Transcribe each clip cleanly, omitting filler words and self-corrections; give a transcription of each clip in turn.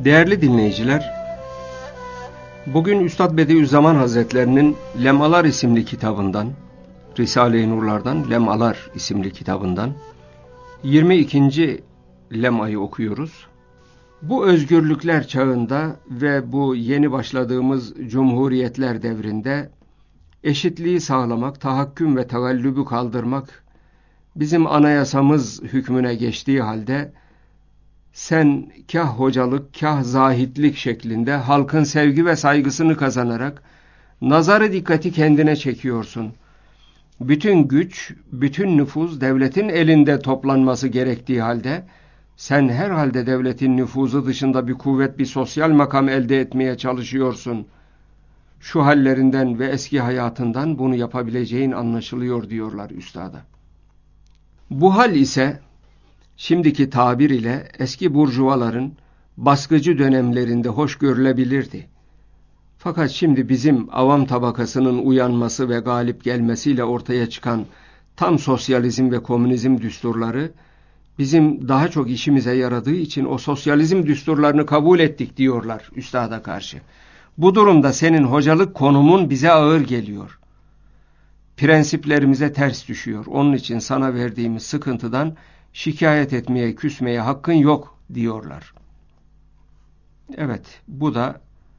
Değerli dinleyiciler, bugün Üstad Bediüzzaman Hazretlerinin Lemalar isimli kitabından, Risale-i Nurlar'dan Lemalar isimli kitabından 22. lemayı okuyoruz. Bu özgürlükler çağında ve bu yeni başladığımız cumhuriyetler devrinde eşitliği sağlamak, tahakküm ve tegallübü kaldırmak bizim anayasamız hükmüne geçtiği halde sen kah hocalık, kah zahitlik şeklinde halkın sevgi ve saygısını kazanarak nazarı dikkati kendine çekiyorsun. Bütün güç, bütün nüfuz devletin elinde toplanması gerektiği halde sen herhalde devletin nüfuzu dışında bir kuvvet, bir sosyal makam elde etmeye çalışıyorsun. Şu hallerinden ve eski hayatından bunu yapabileceğin anlaşılıyor diyorlar üstada. Bu hal ise şimdiki tabir ile eski burjuvaların baskıcı dönemlerinde hoş görülebilirdi. Fakat şimdi bizim avam tabakasının uyanması ve galip gelmesiyle ortaya çıkan tam sosyalizm ve komünizm düsturları bizim daha çok işimize yaradığı için o sosyalizm düsturlarını kabul ettik diyorlar üstada karşı. Bu durumda senin hocalık konumun bize ağır geliyor. Prensiplerimize ters düşüyor. Onun için sana verdiğimiz sıkıntıdan şikayet etmeye, küsmeye hakkın yok diyorlar. Evet, bu da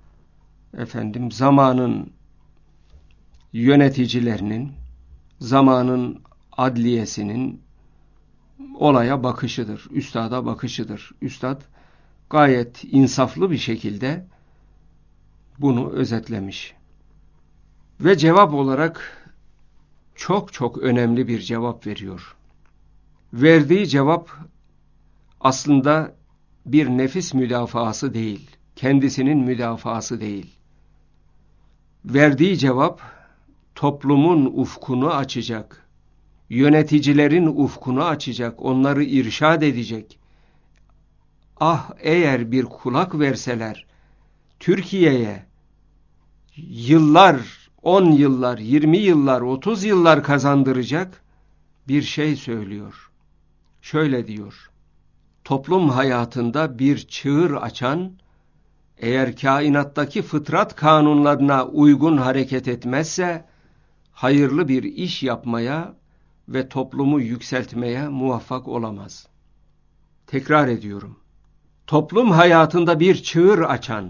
zamanın yöneticilerinin, zamanın adliyesinin olaya bakışıdır, üstada bakışıdır. Üstad gayet insaflı bir şekilde bunu özetlemiş. Ve cevap olarak çok çok önemli bir cevap veriyor. Verdiği cevap aslında bir nefis müdafaası değil, kendisinin müdafaası değil. Verdiği cevap toplumun ufkunu açacak, yöneticilerin ufkunu açacak, onları irşad edecek. Ah, eğer bir kulak verseler, Türkiye'ye yıllar, 10 yıllar, 20 yıllar, 30 yıllar kazandıracak bir şey söylüyor. Şöyle diyor: toplum hayatında bir çığır açan, eğer kainattaki fıtrat kanunlarına uygun hareket etmezse, hayırlı bir iş yapmaya ve toplumu yükseltmeye muvaffak olamaz. Tekrar ediyorum. Toplum hayatında bir çığır açan,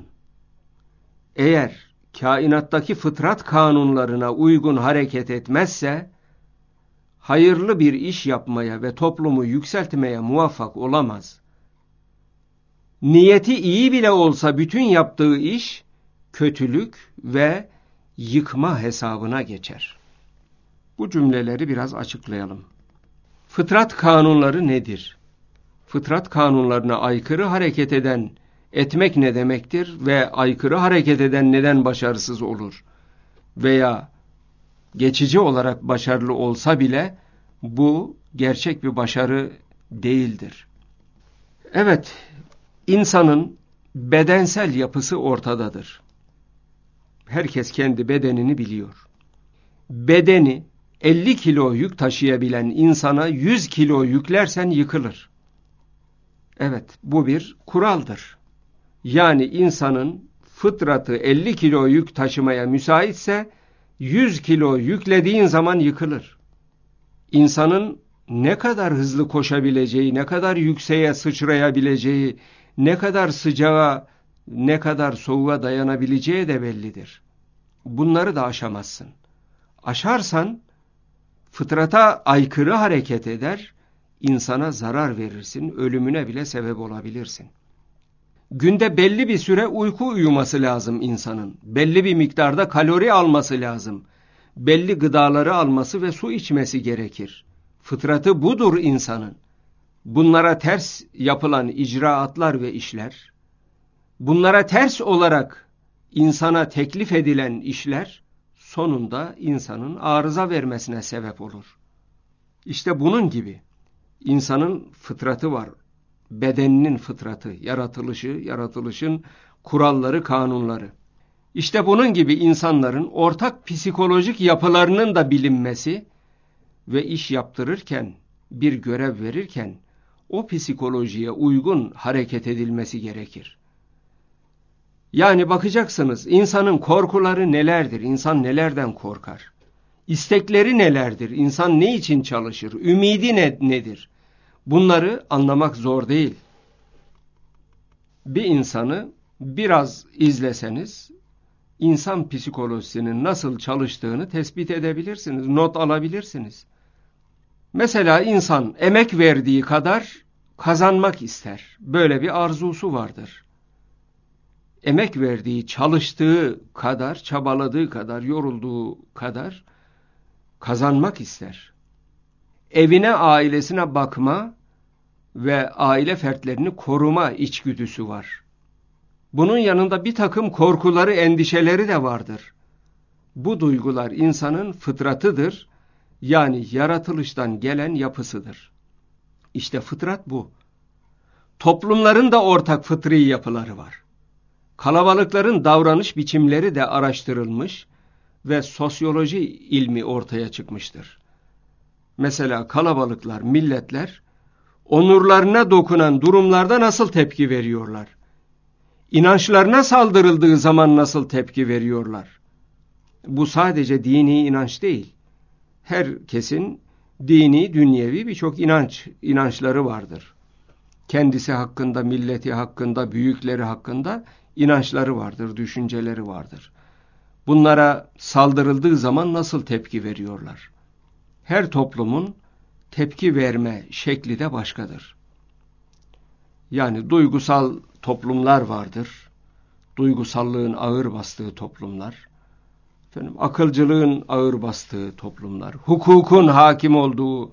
eğer kainattaki fıtrat kanunlarına uygun hareket etmezse, hayırlı bir iş yapmaya ve toplumu yükseltmeye muvaffak olamaz. Niyeti iyi bile olsa bütün yaptığı iş kötülük ve yıkma hesabına geçer. Bu cümleleri biraz açıklayalım. Fıtrat kanunları nedir? Fıtrat kanunlarına aykırı hareket etmek ne demektir ve aykırı hareket eden neden başarısız olur? Veya geçici olarak başarılı olsa bile bu gerçek bir başarı değildir. Evet, insanın bedensel yapısı ortadadır. Herkes kendi bedenini biliyor. Bedeni 50 kilo yük taşıyabilen insana 100 kilo yüklersen yıkılır. Evet, bu bir kuraldır. Yani insanın fıtratı 50 kilo yük taşımaya müsaitse 100 kilo yüklediğin zaman yıkılır. İnsanın ne kadar hızlı koşabileceği, ne kadar yükseğe sıçrayabileceği, ne kadar sıcağa, ne kadar soğuğa dayanabileceği de bellidir. Bunları da aşamazsın. Aşarsan fıtrata aykırı hareket eder, insana zarar verirsin, ölümüne bile sebep olabilirsin. Günde belli bir süre uyku uyuması lazım insanın. Belli bir miktarda kalori alması lazım. Belli gıdaları alması ve su içmesi gerekir. Fıtratı budur insanın. Bunlara ters yapılan icraatlar ve işler, bunlara ters olarak insana teklif edilen işler, sonunda insanın arıza vermesine sebep olur. İşte bunun gibi insanın fıtratı var. Bedeninin fıtratı, yaratılışın kuralları, kanunları. İşte bunun gibi insanların ortak psikolojik yapılarının da bilinmesi ve iş yaptırırken, bir görev verirken o psikolojiye uygun hareket edilmesi gerekir. Yani bakacaksınız insanın korkuları nelerdir, insan nelerden korkar? İstekleri nelerdir, insan ne için çalışır, ümidi nedir? Bunları anlamak zor değil. Bir insanı biraz izleseniz, insan psikolojisinin nasıl çalıştığını tespit edebilirsiniz, not alabilirsiniz. Mesela insan emek verdiği kadar kazanmak ister. Böyle bir arzusu vardır. Emek verdiği, çalıştığı kadar, çabaladığı kadar, yorulduğu kadar kazanmak ister. Evine, ailesine bakma ve aile fertlerini koruma içgüdüsü var. Bunun yanında bir takım korkuları, endişeleri de vardır. Bu duygular insanın fıtratıdır, yani yaratılıştan gelen yapısıdır. İşte fıtrat bu. Toplumların da ortak fıtri yapıları var. Kalabalıkların davranış biçimleri de araştırılmış ve sosyoloji ilmi ortaya çıkmıştır. Mesela kalabalıklar, milletler onurlarına dokunan durumlarda nasıl tepki veriyorlar? İnançlarına saldırıldığı zaman nasıl tepki veriyorlar? Bu sadece dini inanç değil. Herkesin dini, dünyevi birçok inançları vardır. Kendisi hakkında, milleti hakkında, büyükleri hakkında inançları vardır, düşünceleri vardır. Bunlara saldırıldığı zaman nasıl tepki veriyorlar? Her toplumun tepki verme şekli de başkadır. Yani duygusal toplumlar vardır. Duygusallığın ağır bastığı toplumlar. Akılcılığın ağır bastığı toplumlar. Hukukun hakim olduğu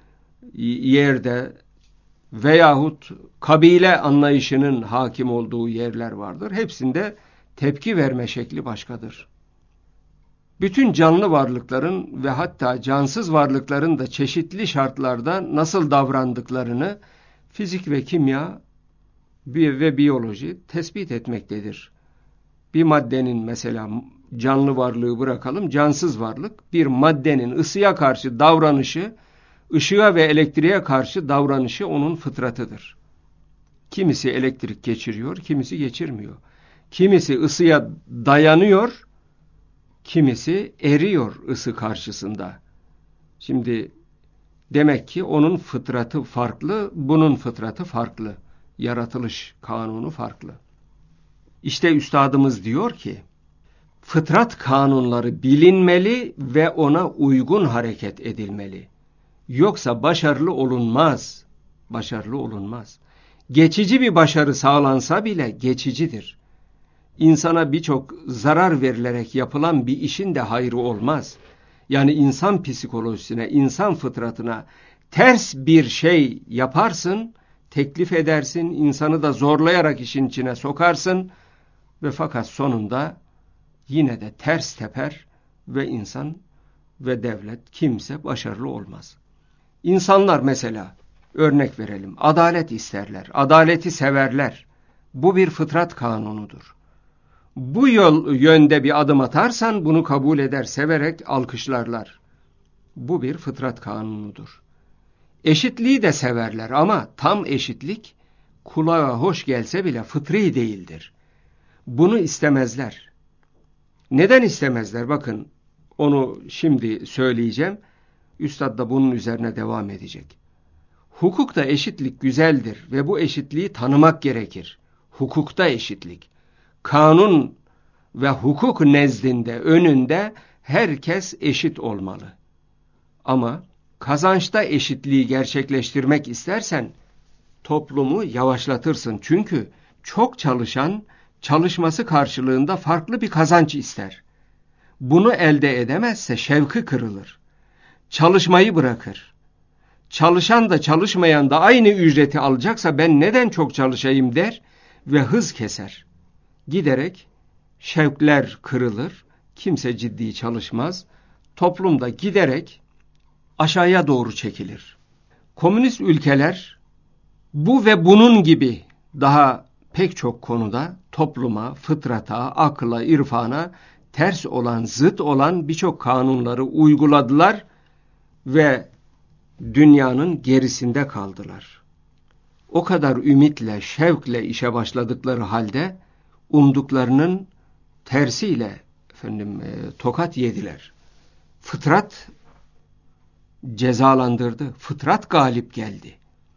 yerde veyahut kabile anlayışının hakim olduğu yerler vardır. Hepsinde tepki verme şekli başkadır. Bütün canlı varlıkların ve hatta cansız varlıkların da çeşitli şartlarda nasıl davrandıklarını fizik ve kimya ve biyoloji tespit etmektedir. Bir maddenin mesela canlı varlığı bırakalım, cansız varlık bir maddenin ısıya karşı davranışı, ışığa ve elektriğe karşı davranışı onun fıtratıdır. Kimisi elektrik geçiriyor, kimisi geçirmiyor. Kimisi ısıya dayanıyor, kimisi eriyor ısı karşısında. Şimdi demek ki onun fıtratı farklı, bunun fıtratı farklı. Yaratılış kanunu farklı. İşte üstadımız diyor ki, fıtrat kanunları bilinmeli ve ona uygun hareket edilmeli. Yoksa başarılı olunmaz. Başarılı olunmaz. Geçici bir başarı sağlansa bile geçicidir. İnsana birçok zarar verilerek yapılan bir işin de hayrı olmaz. Yani insan psikolojisine, insan fıtratına ters bir şey yaparsın, teklif edersin, insanı da zorlayarak işin içine sokarsın ve fakat sonunda yine de ters teper ve insan ve devlet, kimse başarılı olmaz. İnsanlar mesela, örnek verelim, adalet isterler, adaleti severler. Bu bir fıtrat kanunudur. Bu yönde bir adım atarsan bunu kabul eder, severek alkışlarlar. Bu bir fıtrat kanunudur. Eşitliği de severler ama tam eşitlik kulağa hoş gelse bile fıtri değildir. Bunu istemezler. Neden istemezler? Bakın, onu şimdi söyleyeceğim. Üstad da bunun üzerine devam edecek. Hukukta eşitlik güzeldir ve bu eşitliği tanımak gerekir. Hukukta eşitlik. Kanun ve hukuk nezdinde, önünde herkes eşit olmalı. Ama kazançta eşitliği gerçekleştirmek istersen toplumu yavaşlatırsın. Çünkü çok çalışan çalışması karşılığında farklı bir kazanç ister. Bunu elde edemezse şevki kırılır. Çalışmayı bırakır. Çalışan da çalışmayan da aynı ücreti alacaksa ben neden çok çalışayım der ve hız keser. Giderek şevkler kırılır, kimse ciddi çalışmaz, toplumda giderek aşağıya doğru çekilir. Komünist ülkeler bu ve bunun gibi daha pek çok konuda topluma, fıtrata, akla, irfana ters olan, zıt olan birçok kanunları uyguladılar ve dünyanın gerisinde kaldılar. O kadar ümitle, şevkle işe başladıkları halde umduklarının tersiyle tokat yediler. Fıtrat cezalandırdı. Fıtrat galip geldi.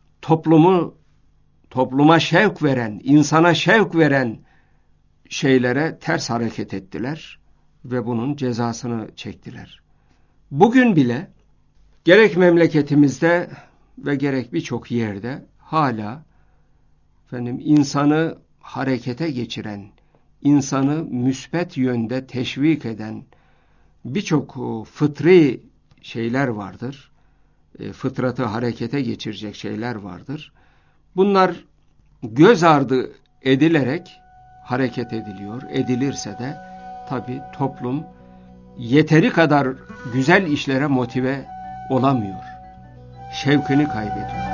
Topluma şevk veren, insana şevk veren şeylere ters hareket ettiler ve bunun cezasını çektiler. Bugün bile gerek memleketimizde ve gerek birçok yerde hala insanı harekete geçiren, insanı müsbet yönde teşvik eden birçok fıtri şeyler vardır. Fıtratı harekete geçirecek şeyler vardır. Bunlar göz ardı edilerek hareket ediliyor. Edilirse de tabii toplum yeteri kadar güzel işlere motive olamıyor. Şevkini kaybediyor.